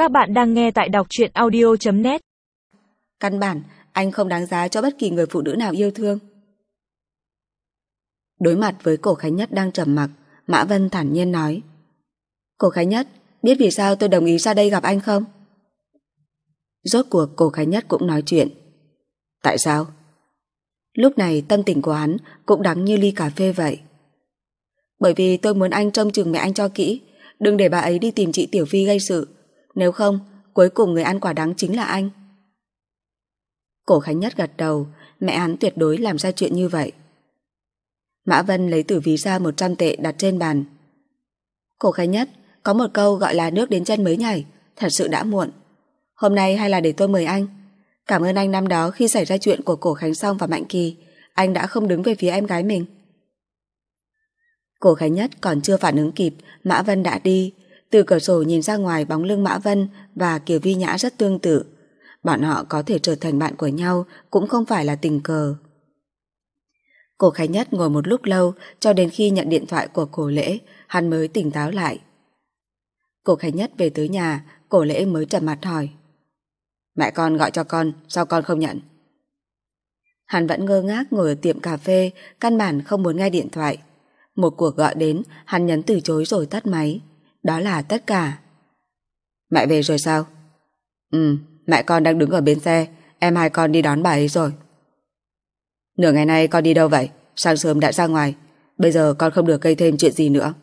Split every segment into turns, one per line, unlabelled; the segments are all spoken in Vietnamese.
Các bạn đang nghe tại đọc truyện audio.net.
Căn bản, anh không đáng giá cho bất kỳ người phụ nữ nào yêu thương. Đối mặt với Cổ Khánh Nhất đang trầm mặc, Mã Vân thản nhiên nói: Cổ Khánh Nhất, biết vì sao tôi đồng ý ra đây gặp anh không? Rốt cuộc Cổ Khánh Nhất cũng nói chuyện. Tại sao? Lúc này tâm tình của hắn cũng đắng như ly cà phê vậy. Bởi vì tôi muốn anh trông chừng mẹ anh cho kỹ, đừng để bà ấy đi tìm chị Tiểu Phi gây sự. Nếu không, cuối cùng người ăn quả đắng chính là anh. Cổ Khánh Nhất gật đầu, mẹ hắn tuyệt đối làm ra chuyện như vậy. Mã Vân lấy từ ví ra 100 tệ đặt trên bàn. Cổ Khánh Nhất, có một câu gọi là nước đến chân mới nhảy, thật sự đã muộn. Hôm nay hay là để tôi mời anh. Cảm ơn anh năm đó khi xảy ra chuyện của Cổ Khánh Song và Mạnh Kỳ, anh đã không đứng về phía em gái mình. Cổ Khánh Nhất còn chưa phản ứng kịp, Mã Vân đã đi. Từ cửa sổ nhìn ra ngoài, bóng lưng Mã Vân và Kiều Vi Nhã rất tương tự. Bọn họ có thể trở thành bạn của nhau cũng không phải là tình cờ. Cổ Khánh Nhất ngồi một lúc lâu, cho đến khi nhận điện thoại của Cổ Lễ, hắn mới tỉnh táo lại. Cổ Khánh Nhất về tới nhà, Cổ Lễ mới trầm mặt hỏi: Mẹ con gọi cho con, sao con không nhận? Hắn vẫn ngơ ngác ngồi ở tiệm cà phê, căn bản không muốn nghe điện thoại. Một cuộc gọi đến, hắn nhấn từ chối rồi tắt máy. Đó là tất cả. Mẹ về rồi sao? Mẹ con đang đứng ở bên xe, em hai con đi đón bà ấy rồi. Nửa ngày nay con đi đâu vậy? Sáng sớm đã ra ngoài, bây giờ con không được gây thêm chuyện gì nữa.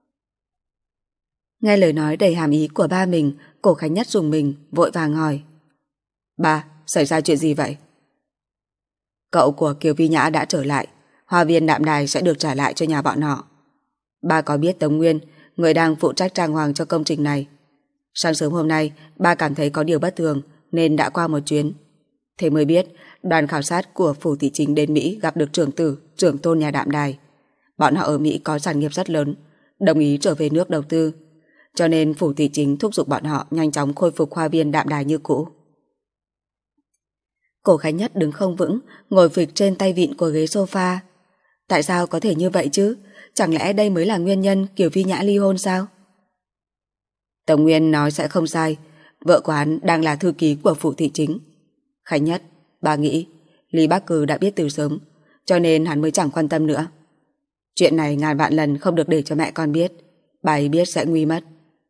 Nghe lời nói đầy hàm ý của ba mình, Cổ Khánh Nhất rùng mình, vội vàng hỏi: Ba, xảy ra chuyện gì vậy? Cậu của Kiều Vi Nhã đã trở lại, hoa viên Đạm Đài sẽ được trả lại cho nhà bọn họ. Ba có biết Tống Nguyên, người đang phụ trách trang hoàng cho công trình này. Sáng sớm hôm nay, ba cảm thấy có điều bất thường nên đã qua một chuyến. Thế mới biết, đoàn khảo sát của Phủ Thị Chính đến Mỹ gặp được trưởng tôn nhà Đạm Đài. Bọn họ ở Mỹ có sản nghiệp rất lớn, đồng ý trở về nước đầu tư. Cho nên Phủ Thị Chính thúc giục bọn họ nhanh chóng khôi phục hoa viên Đạm Đài như cũ. Cổ Khánh Nhất đứng không vững, ngồi phịch trên tay vịn của ghế sofa. Tại sao có thể như vậy chứ? Chẳng lẽ đây mới là nguyên nhân Kiều Vi Nhã ly hôn sao? Tống Nguyên nói sẽ không sai, vợ của hắn đang là thư ký của Phủ Thị Chính. Khánh Nhất, bà nghĩ Lý Bắc Cừ đã biết từ sớm, cho nên hắn mới chẳng quan tâm nữa. Chuyện này ngàn vạn lần không được để cho mẹ con biết, bà ấy biết sẽ nguy mất.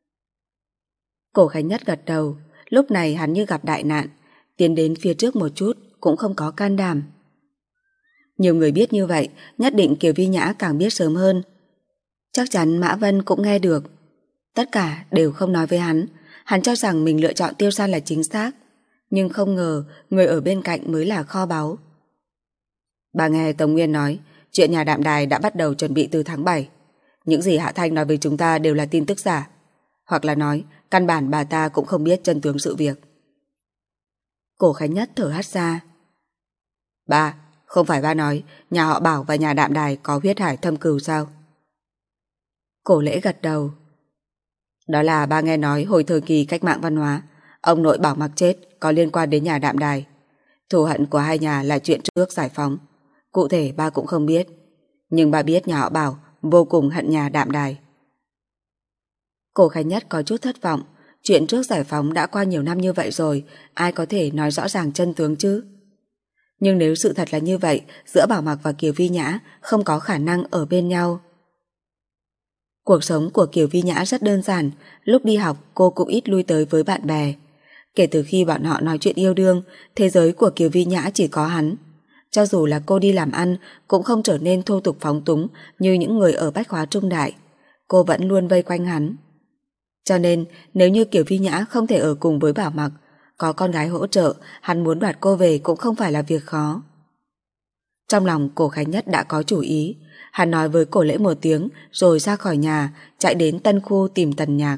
Cổ Khánh Nhất gật đầu, lúc này hắn như gặp đại nạn, tiến đến phía trước một chút cũng không có can đảm. Nhiều người biết như vậy, nhất định Kiều Vi Nhã càng biết sớm hơn. Chắc chắn Mã Vân cũng nghe được. Tất cả đều không nói với hắn. Hắn cho rằng mình lựa chọn Tiêu San là chính xác, nhưng không ngờ người ở bên cạnh mới là kho báu. Bà nghe Tống Nguyên nói chuyện nhà Đạm Đài đã bắt đầu chuẩn bị từ tháng 7. Những gì Hạ Thanh nói với chúng ta đều là tin tức giả, hoặc là nói căn bản bà ta cũng không biết chân tướng sự việc. Cổ Khánh Nhất thở hắt ra. Ba, không phải ba nói nhà họ Bảo và nhà Đạm Đài có huyết hải thâm cừu sao? Cổ Lễ gật đầu. Đó là ba nghe nói hồi thời kỳ cách mạng văn hóa, ông nội Bảo Mặc chết có liên quan đến nhà Đạm Đài. Thù hận của hai nhà là chuyện trước giải phóng, cụ thể ba cũng không biết, nhưng ba biết nhà họ Bảo vô cùng hận nhà Đạm Đài. Cổ Khánh Nhất có chút thất vọng. Chuyện trước giải phóng đã qua nhiều năm như vậy rồi, ai có thể nói rõ ràng chân tướng chứ? Nhưng nếu sự thật là như vậy, giữa Bảo Mặc và Kiều Vi Nhã không có khả năng ở bên nhau. Cuộc sống của Kiều Vi Nhã rất đơn giản, lúc đi học cô cũng ít lui tới với bạn bè. Kể từ khi bọn họ nói chuyện yêu đương, thế giới của Kiều Vi Nhã chỉ có hắn. Cho dù là cô đi làm ăn, cũng không trở nên thô tục phóng túng như những người ở bách hóa trung đại. Cô vẫn luôn vây quanh hắn. Cho nên, nếu như Kiều Vi Nhã không thể ở cùng với Bảo Mặc, có con gái hỗ trợ, hắn muốn đoạt cô về cũng không phải là việc khó. Trong lòng Cổ Khánh Nhất đã có chủ ý. Hắn nói với Cổ Lễ một tiếng rồi ra khỏi nhà, chạy đến Tân Khu tìm Tần Nhạc.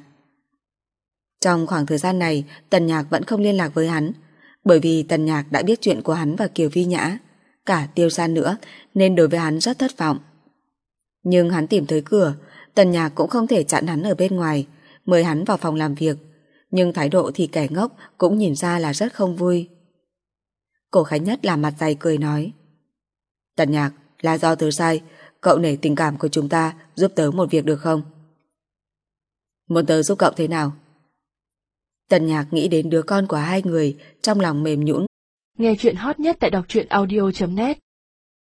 Trong khoảng thời gian này, Tần Nhạc vẫn không liên lạc với hắn, bởi vì Tần Nhạc đã biết chuyện của hắn và Kiều Vi Nhã, cả Tiêu San nữa, nên đối với hắn rất thất vọng. Nhưng hắn tìm tới cửa, Tần Nhạc cũng không thể chặn hắn ở bên ngoài, mời hắn vào phòng làm việc, nhưng thái độ thì kẻ ngốc cũng nhìn ra là rất không vui. Cổ Khánh Nhất làm mặt dày cười nói: Tần Nhạc, là do tớ sai, cậu nể tình cảm của chúng ta giúp tớ một việc được không? Muốn tớ giúp cậu thế nào? Tần Nhạc nghĩ đến đứa con của hai người, trong lòng mềm nhũn.
Nghe chuyện hot nhất tại đọc truyện audio.net